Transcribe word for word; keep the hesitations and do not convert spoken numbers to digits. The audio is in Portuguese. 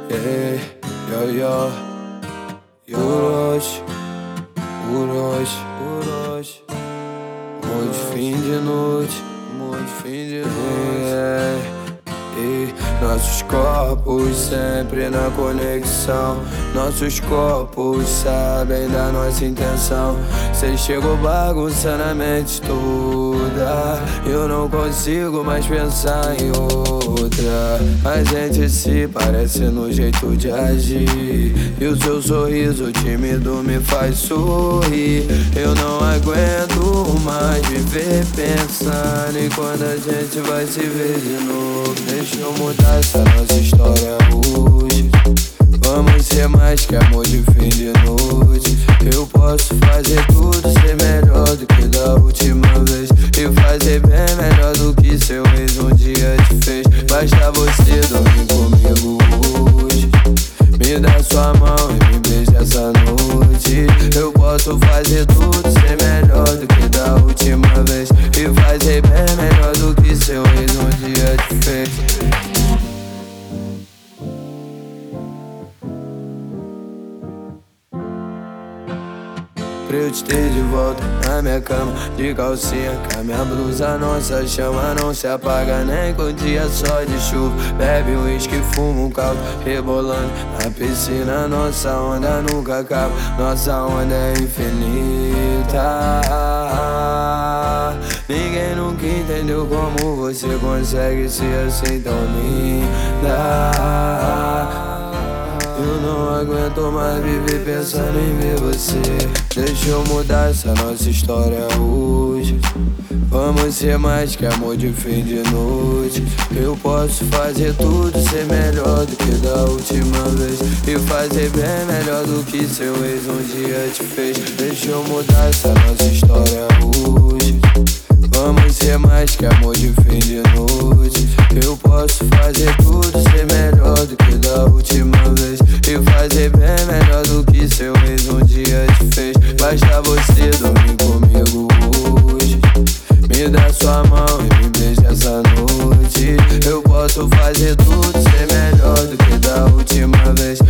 Ey, yo, yo, Urosh, Urosh, Urosh. Muito fim de noite, muito fim de noite. E nossos corpos sempre na conexão. Nossos corpos sabem da nossa intenção. Cê chegou bagunçando a mente toda. Eu não consigo mais pensar em outra. A gente se parece no jeito de agir. E o seu sorriso tímido me faz sorrir. Eu não aguento mais viver pensando em quando a gente vai se ver de novo. Deixa eu mudar essa nossa história hoje. Vamos ser mais que amor de fim de noite. Eu posso fazer tudo, ser melhor do que da última vez. E fazer bem melhor do que seu ex um dia te fez. Basta você dormir comigo hoje. Me dá sua mão e me beija essa noite. Eu posso fazer tudo, ser melhor do que da última vez. E fazer bem melhor do que seu ex um dia te fez. Pra eu te ter de volta na minha cama, de calcinha, com a minha blusa, nossa chama não se apaga nem com dia só de chuva. Bebe um uísque, fuma um caldo, rebolando na piscina. Nossa onda nunca acaba, nossa onda é infinita. Ninguém nunca entendeu como você consegue ser assim tão linda. Eu não aguento mais viver pensando em ver você. Deixa eu mudar essa nossa história hoje. Vamos ser mais que amor de fim de noite. Eu posso fazer tudo, ser melhor do que da última vez. E fazer bem melhor do que seu ex um dia te fez. Deixa eu mudar essa nossa história hoje. Vamos ser mais que amor de fim de noite. Eu posso fazer tudo, ser melhor do que da última vez. E fazer bem melhor do que seu ex um dia te fez. Basta você dormir comigo hoje. Me dá sua mão e me beija essa noite. Eu posso fazer tudo, ser melhor do que da última vez.